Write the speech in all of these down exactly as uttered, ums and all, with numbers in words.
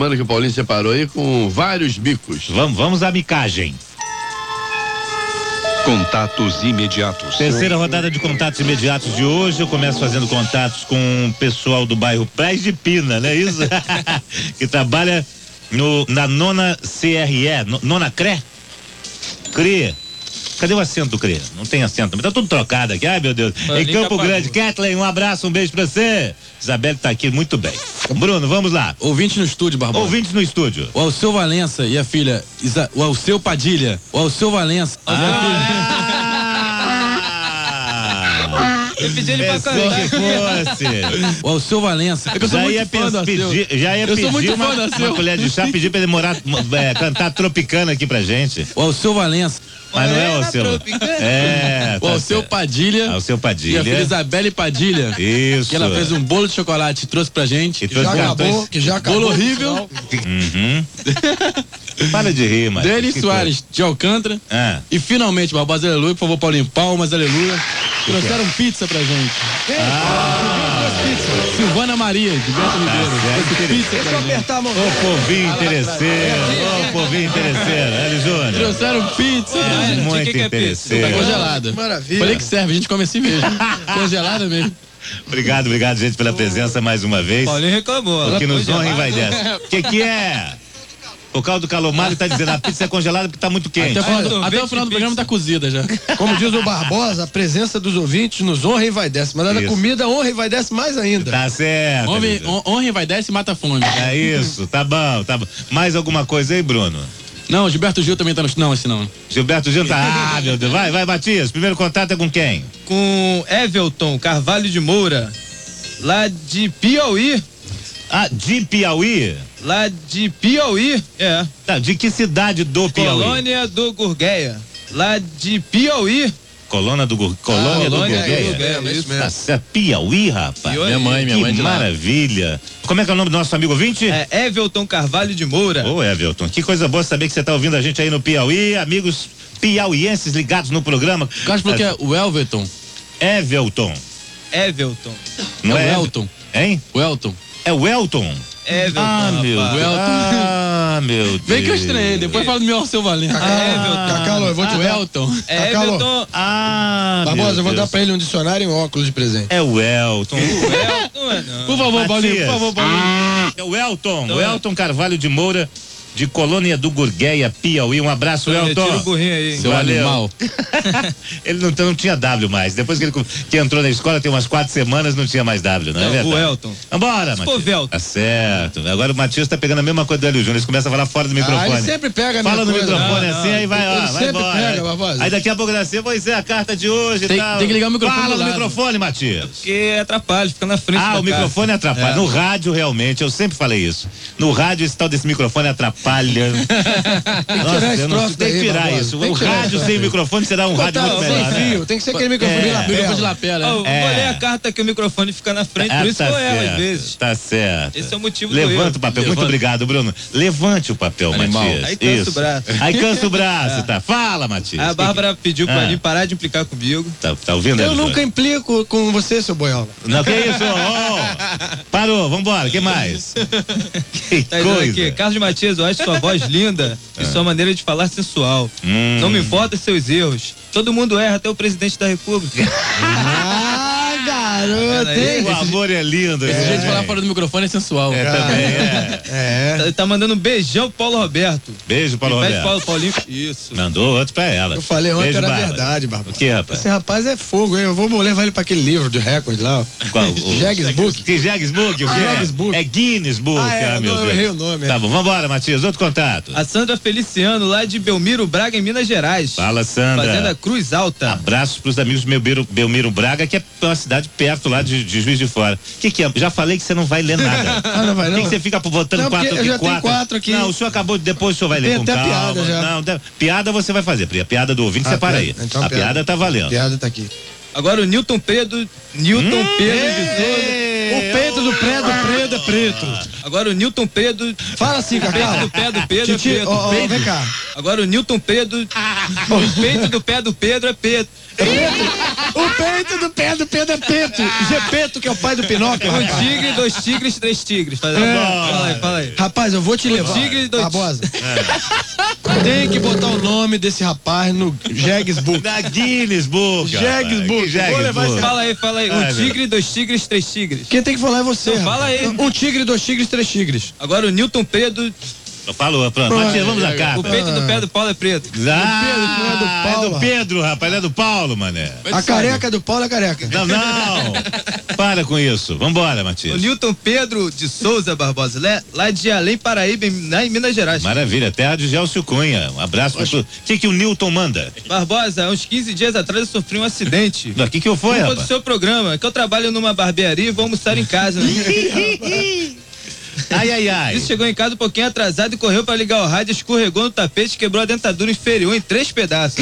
Mano, que o Paulinho separou aí com vários bicos. Vamos, vamos à micagem. Contatos imediatos. Terceira rodada de contatos imediatos de hoje. Eu começo fazendo contatos com o pessoal do bairro Pés de Pina, não é isso? Que trabalha no, na nona C R E, no, nona C R E? C R E. Cadê o acento do C R E? Não tem acento, mas tá tudo trocado aqui. Ai, meu Deus. Em Campo Grande, Kathleen, um abraço, um beijo pra você. Isabelle tá aqui, muito bem. Bruno, vamos lá. Ouvinte no estúdio, Barbosa. Ouvintes no estúdio. O Alceu Valença e a filha, Isa, o Alceu Padilha. O Alceu Valença. Ah. E a filha. Eu pedi ele pra cantar. Que fosse. O Alceu Valença. Eu sou Já muito ia, fã do pedir, Alceu. já ia Eu pedir sou muito uma, fã do Alceu. uma colher de chá, pedir pra ele morar, é, cantar Tropicana aqui pra gente. O Alceu Valença. Mas não é o Alceu. É. O Alceu Padilha. Alceu Padilha. E a filha Isabelle Padilha. Isso. Que ela fez um bolo de chocolate e trouxe pra gente. E trouxe já cartões. acabou, que já acabou. Bolo horrível. Uhum. Para de rir, mas. Denis Soares coisa? De Alcântara. Ah. E finalmente, Barbosa, aleluia, por favor, Paulinho, palmas, aleluia. Trouxeram pizza pra gente. Ah. Silvana Maria, de Beto Ribeiro. Pizza pra gente. Ô, povinho interesseiro. Ô, povinho interesseiro. Eli Júnior. Trouxeram pizza. É, muito que que é interesseiro. Tá congelada. Maravilha. Falei que serve, a gente come assim mesmo. Congelada mesmo. Obrigado, obrigado, gente, pela presença mais uma vez. Paulinho reclamou. O que nos honra e vai dessa. O que que é? O Caldo Calomari tá dizendo, a pizza é congelada porque tá muito quente. Até, ah, do, até o final do programa tá cozida já. Como diz o Barbosa, a presença dos ouvintes nos honra e vai desce. Mas a comida honra e vai desce mais ainda. Tá certo. Honra, honra e vai desce e mata a fome. É isso, tá bom, tá bom. Mais alguma coisa aí, Bruno? Não, Gilberto Gil também tá no... Não, esse não. Gilberto Gil tá... Ah, meu Deus. Vai, vai, Matias. Primeiro contato é com quem? Com Evelton Carvalho de Moura, lá de Piauí. Ah, de Piauí? Lá de Piauí, é. Tá, de que cidade do Piauí? Colônia do Gurgueia, lá de Piauí. Colônia do Gur... Colônia, ah, do Gurgueia? É, é, é isso mesmo. Tá, Piauí, rapaz. Piauí. Minha mãe, minha que mãe de lá. Maravilha. Como é que é o nome do nosso amigo ouvinte? É Evelton Carvalho de Moura. Ô, Evelton, que coisa boa saber que você tá ouvindo a gente aí no Piauí, amigos piauienses ligados no programa. O Carlos falou que é o Elvelton. Evelton. Evelton. Não é é o Elton. Hein? O Elton. É o Elton? Evelton, ah, meu rapaz. Deus. Ah, meu Deus. Vem que eu estranhei, depois fala do meu Alceu Valença. Ah, Evelton. Cacalo, eu vou te o dar. Elton. Evelton. Ah, Barbosa, eu vou Deus. dar pra ele um dicionário e um óculos de presente. É o Elton. O Elton é não. Por favor, Paulinho, por favor, Paulinho. É o Elton, Então o é. Elton Carvalho de Moura, de Colônia do Gurgueia, Piauí. Um abraço, Então, retira Elton. o burrinho aí. Seu Valeu. animal. Ele não, não tinha W mais. Depois que ele que entrou na escola, tem umas quatro semanas, não tinha mais W, não, Não, é verdade? o Elton. Vambora, Matias. Velton. Tá certo. Agora o Matias tá pegando a mesma coisa do Hélio Júnior. Eles começam a falar fora do microfone. Ah, ele sempre pega a minha Fala no coisa. microfone Não, assim, não. aí vai, ó, Ele vai sempre embora. pega, Barbosa. Aí daqui a pouco assim, pois é, a carta de hoje Tem- e tal. tem que ligar o microfone Fala do no lado. microfone, Matias. Porque atrapalha, fica na frente Ah, da o microfone casa. atrapalha. É. No rádio, realmente, eu sempre falei isso. No rádio, esse tal desse microfone atrapalha. Nossa, esse eu não troço tem que daí, tirar Barbosa. isso. Tem O que tirar rádio isso sem daí. microfone será um rádio Botar muito sem melhor. Sem né? fio, tem que ser aquele microfone É. de lapela. Microfone de lapela, Ó, é. Vou É. ler a carta que o microfone fica na frente, por Ah, isso tá que eu erro certo, às vezes. Tá certo. Esse é o motivo do Levanta erro. o papel. Muito Levanta. obrigado, Bruno. Levante o papel, Animal. Matias. Aí cansa Isso. o braço. Aí cansa o braço, tá? Fala, Matias. A Bárbara pediu pra Ah. mim parar de implicar comigo. Tá, tá ouvindo? Eu Hélio nunca Júnior? implico com você, seu boiola. Não, que isso? Ó, parou, vambora. Que mais? Que Tá dizendo coisa. aqui, Carlos Matias, eu acho sua voz linda e sua maneira de falar sensual. Hum. Não me importa seus erros. Todo mundo erra, até o presidente da República. Ah, garoto, hein? O amor é lindo. Esse é. jeito de falar fora do microfone é sensual. É, também é. É. Tá, tá mandando um beijão pro Paulo Roberto. Beijo, Paulo Pede Roberto. Paulo Paulinho. Isso. Mandou outro pra ela. Eu falei ontem, Beijo, era Bárbara. verdade, O Bárbara. que, rapaz? Esse rapaz é fogo, hein? Eu vou levar ele pra aquele livro de recorde lá, ó. Qual? O... Jegues Book. Que Jegues Book? O que é? Jegues Book. É Guinness Book. Ah, é, meu não, eu Deus. errei o nome, é. Tá bom, vambora, Matias. Outro contato. A Sandra Feliciano, lá de Belmiro Braga, em Minas Gerais. Fala, Sandra. Fazenda Cruz Alta. Abraços pros amigos do Belmiro, Belmiro Braga, que é uma cidade perto lá de, de Juiz de Fora. O que que é? Já falei que você não vai ler nada. Ah, não vai Por não? que que você fica botando Não, porque quatro eu aqui, já tenho quatro? quatro aqui. Não, o senhor acabou de, depois o senhor vai ler Tem com até calma. piada já. Não, de- piada você vai fazer, a piada do ouvinte Ah, separa piada. aí. Então, a piada. piada tá valendo. A piada tá aqui. Agora o Newton Pedro. Newton Hum, Pedro ei, de Souza. O peito do pré do preto é preto. Agora o Newton Pedro. Fala assim, O peito Cacau. do pé do Pedro Titi, é preto. ó, ó, Peito. vem cá. Agora o Newton Pedro. O peito do pé do Pedro é preto. O peito do pé do Pedro é Peto. Gepeto, que é o pai do Pinóquio. Um tigre, dois tigres, três tigres. Fala, É. fala aí, fala aí. Rapaz, eu vou te levar. tigre e dois- Barbosa. Tem que botar o nome desse rapaz no Jegues Book. Na Guinness Book. Jegues rapaz. Book. Que Jegues Vou levar esse Book. Fala aí, fala aí. Ai, Um tigre, dois tigres, três tigres. Quem tem que falar é você. Não, fala rapaz. aí. Um tigre, dois tigres, três tigres. Agora o Newton Pedro, Falou, pronto. Ai, Matias, vamos à ai, carta. o peito do pé do Paulo é preto. Ah, Pedro, que não é do é Paulo. do Pedro, rapaz, não é do Paulo, mané. A careca do Paulo é careca. Não, não. Para com isso. Vambora, O Matias. Newton Pedro de Souza Barbosa, lá- lá de Além Paraíba, em- lá em Minas Gerais. Maravilha, terra de Gelcio Cunha. Um abraço pra tudo. O que, que o Newton manda? Barbosa, há uns quinze dias atrás eu sofri um acidente. O que, que eu fui, Culpa do rapaz? seu programa, que eu trabalho numa barbearia e vou almoçar em casa. Ai, ai, ai. Isso chegou em casa um pouquinho atrasado e correu pra ligar o rádio, escorregou no tapete e quebrou a dentadura inferior em três pedaços.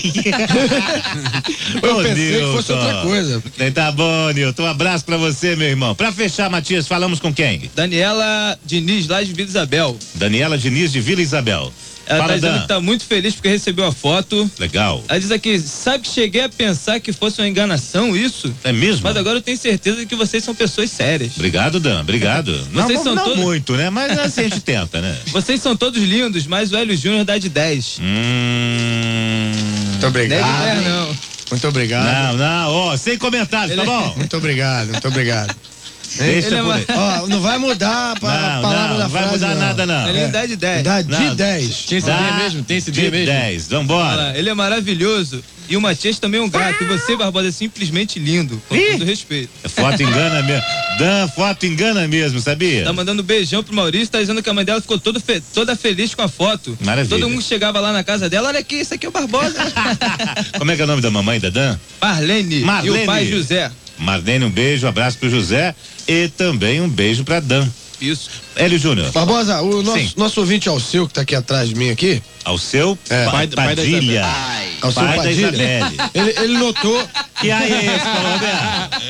Eu Ô, pensei que fosse Newton. outra coisa. Tá bom, Newton. Um abraço pra você, meu irmão. Pra fechar, Matias, falamos com quem? Daniela Diniz, lá de Vila Isabel. Daniela Diniz, de Vila Isabel. Ela Fala, tá dizendo Dan. que tá muito feliz porque recebeu a foto. Legal. Ela diz aqui, sabe que cheguei a pensar que fosse uma enganação isso? É mesmo? Mas agora eu tenho certeza de que vocês são pessoas sérias. Obrigado, Dan. Obrigado. Não, Vocês são não todos- muito, né? Mas assim a gente tenta, né? Vocês são todos lindos, mas o Hélio Júnior dá de dez. Hum... Muito Não é de obrigado. dez, não. Muito obrigado. Não, não, ó, sem comentários, tá Ele- bom? Muito obrigado, muito obrigado. Deixa Ele é por aí. Ó, não vai mudar pra Não, palavra não, da não vai frase, mudar não. nada, não. Ele dá de dez. Dá de Não. dez. Tinha esse Dá dia mesmo? Tem esse dia de mesmo? dez, Olha vambora. lá, ele é maravilhoso. E o Matias também é um gato. E você, Barbosa, é simplesmente lindo. Com Ih! todo respeito. Foto engana mesmo. Dan, foto engana mesmo, sabia? Tá mandando um beijão pro Maurício, tá dizendo que a mãe dela ficou todo fe- toda feliz com a foto. Maravilha. Todo mundo chegava lá na casa dela, olha aqui, isso aqui é o Barbosa. Como é que é o nome da mamãe da Dan? Marlene, Marlene. e o pai José. Marlene, um beijo, um abraço pro José e também um beijo pra Dan. Isso. Hélio Júnior, Barbosa, o Sim. nosso, nosso ouvinte Alceu, que tá aqui atrás de mim aqui, ao seu É. pa- Pai- pai da Padilha. Alceu Pai da Padilha, Isabelle. ele, ele notou. Que aí é esse, Paulo Roberto?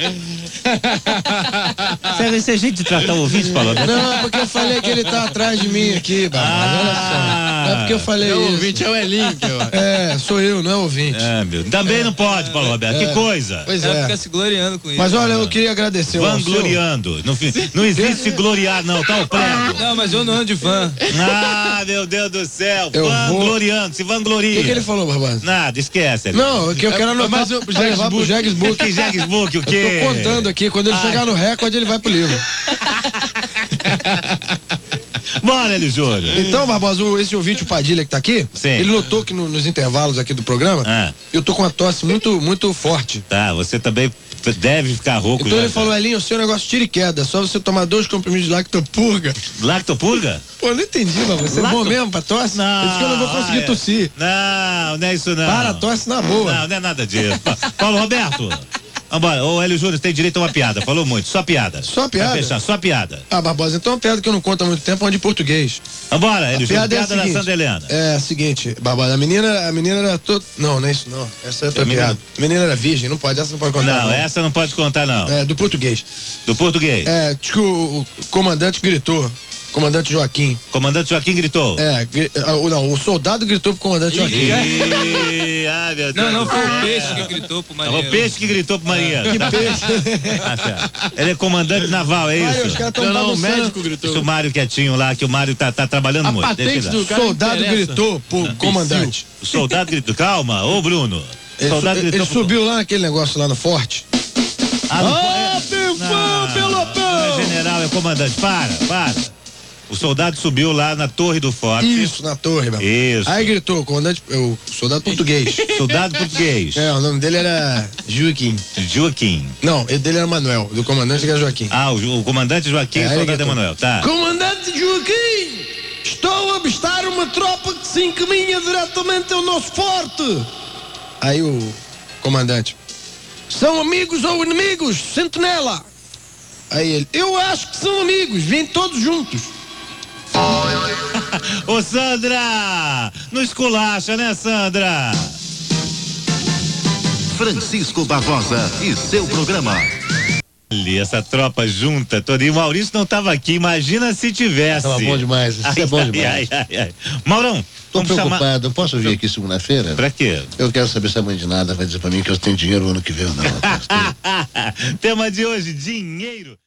Isso é jeito de tratar o ouvinte, Paulo Roberto? Não, é porque eu falei que ele tá atrás de mim aqui, Barbosa, olha só. Não é porque eu falei É o isso. ouvinte, é o Elinho. que eu- É, sou eu, não é ouvinte. É, meu. Também não pode, Paulo Roberto. Que coisa. Pois Ela é. fica se gloriando com isso. Mas olha, eu queria agradecer o Alceu. Vangloriando. Não, fi- não existe gloriar, não, tá o prego. Não, mas eu não ando de van. Ah, meu Deus do céu. Eu vou- Vangloriando, se O vangloria. que, que ele falou, Barbosa? Nada, esquece. Hélio. Não, o que eu quero anotar mas o pra levar pro Jegues Book. Que Jegues Book, o quê? Eu tô contando aqui, quando ele chegar no recorde, ele vai pro livro. Bora, Hélio Júnior. Então, Barbosa, o- esse ouvinte, o Padilha, que tá aqui, Sim. ele notou que no- nos intervalos aqui do programa, Ah. eu tô com uma tosse muito, muito forte. Tá, você também deve ficar rouco Então já. ele falou, Elinho, o seu negócio tira e queda, só você tomar dois comprimidos de lactopurga. Lactopurga? Pô, não entendi, mas você é Lacto- bom mesmo pra tosse? Não. Eu disse que eu não vou conseguir ah, é. tossir. Não, não é isso não. Para, tosse na boa. Não, não é nada disso. Pa- Paulo Roberto. Vambora, ô Hélio Júnior, você tem direito a uma piada. Falou muito, só piada. Só piada? Vai fechar, só piada. Ah, Barbosa, então é uma piada que eu não conto há muito tempo, é de português. Vambora, Hélio Júnior, Piada é a piada da seguinte, Sandra Helena. É a seguinte, Barbosa, a menina, a menina era toda... Não, não é isso não, essa é a tua A menina- piada. A menina era virgem, não pode, essa não pode contar. Não, essa não pode contar, não. É, do português. Do português. É, diz que o, o comandante gritou, comandante Joaquim. Comandante Joaquim gritou. É, gri- ah, o- não, o soldado gritou pro comandante Joaquim. Ih, ai, meu Deus. Não, não, do foi céu. o peixe que gritou pro É marinheiro. o peixe que gritou pro marinheiro. Que Tá- peixe. tá certo. Ele é comandante naval, é Aí, os isso? caras tão Não, não, o bagunçando. médico gritou. Deixa o Mário quietinho lá, que o Mário tá, tá trabalhando A muito. Deixa patente ele lá. do cara Soldado interessa. gritou pro comandante. O soldado gritou. Calma, ô Bruno. Ele, soldado su- ele gritou pro- subiu lá naquele negócio lá no forte. Ah, não foi- Atenção, pelotão! Não é general, é comandante. Para, para. O soldado subiu lá na torre do forte. Isso, na torre, meu. Isso. Aí gritou, comandante, o soldado português. Soldado português. É, o nome dele era Joaquim. Joaquim. Não, ele dele era Manuel, do comandante que era Joaquim. Ah, o, Ju- o comandante Joaquim e É, o aí soldado gritou. Emanuel. Tá. Comandante Joaquim, estou a avistar uma tropa que se encaminha diretamente ao nosso forte. Aí o comandante, são amigos ou inimigos? Sentinela. Aí ele, eu acho que são amigos, vêm todos juntos. Ô Sandra! Não esculacha, né, Sandra? Francisco Barbosa e seu programa. Ali, essa tropa junta toda. E o Maurício não estava aqui, imagina se tivesse. Tava bom demais, isso ai, é bom ai, demais. Ai, ai, ai. Maurão, Tô vamos preocupado, chamar... posso vir aqui segunda-feira? Pra quê? Eu quero saber se a mãe de nada vai dizer pra mim que eu tenho dinheiro ano que vem ou não. Tema de hoje, dinheiro.